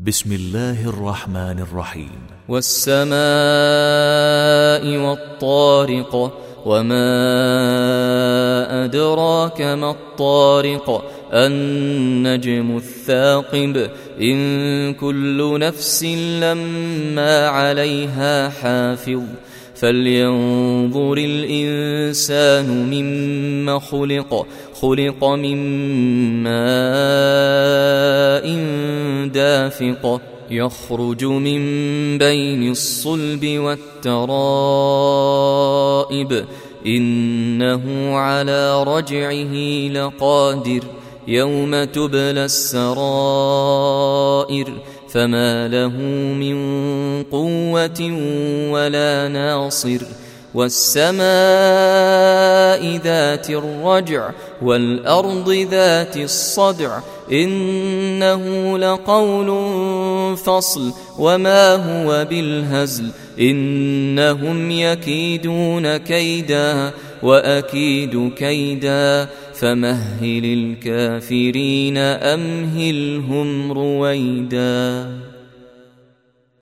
بسم الله الرحمن الرحيم. والسماء والطارق، وما أدراك ما الطارق، النجم الثاقب، إن كل نفس لما عليها حافظ، فلينظر الإنسان مما خلق، خلق من ماء دافق، يخرج من بين الصلب والترائب، إنه على رجعه لقادر، يوم تبلى السرائر، فما له من قوة ولا ناصر، والسماء ذات الرجع، والأرض ذات الصدع، إنه لقول فصل، وما هو بالهزل، إنهم يكيدون كيدا وأكيد كيدا، فمهل الكافرين أمهلهم رويدا.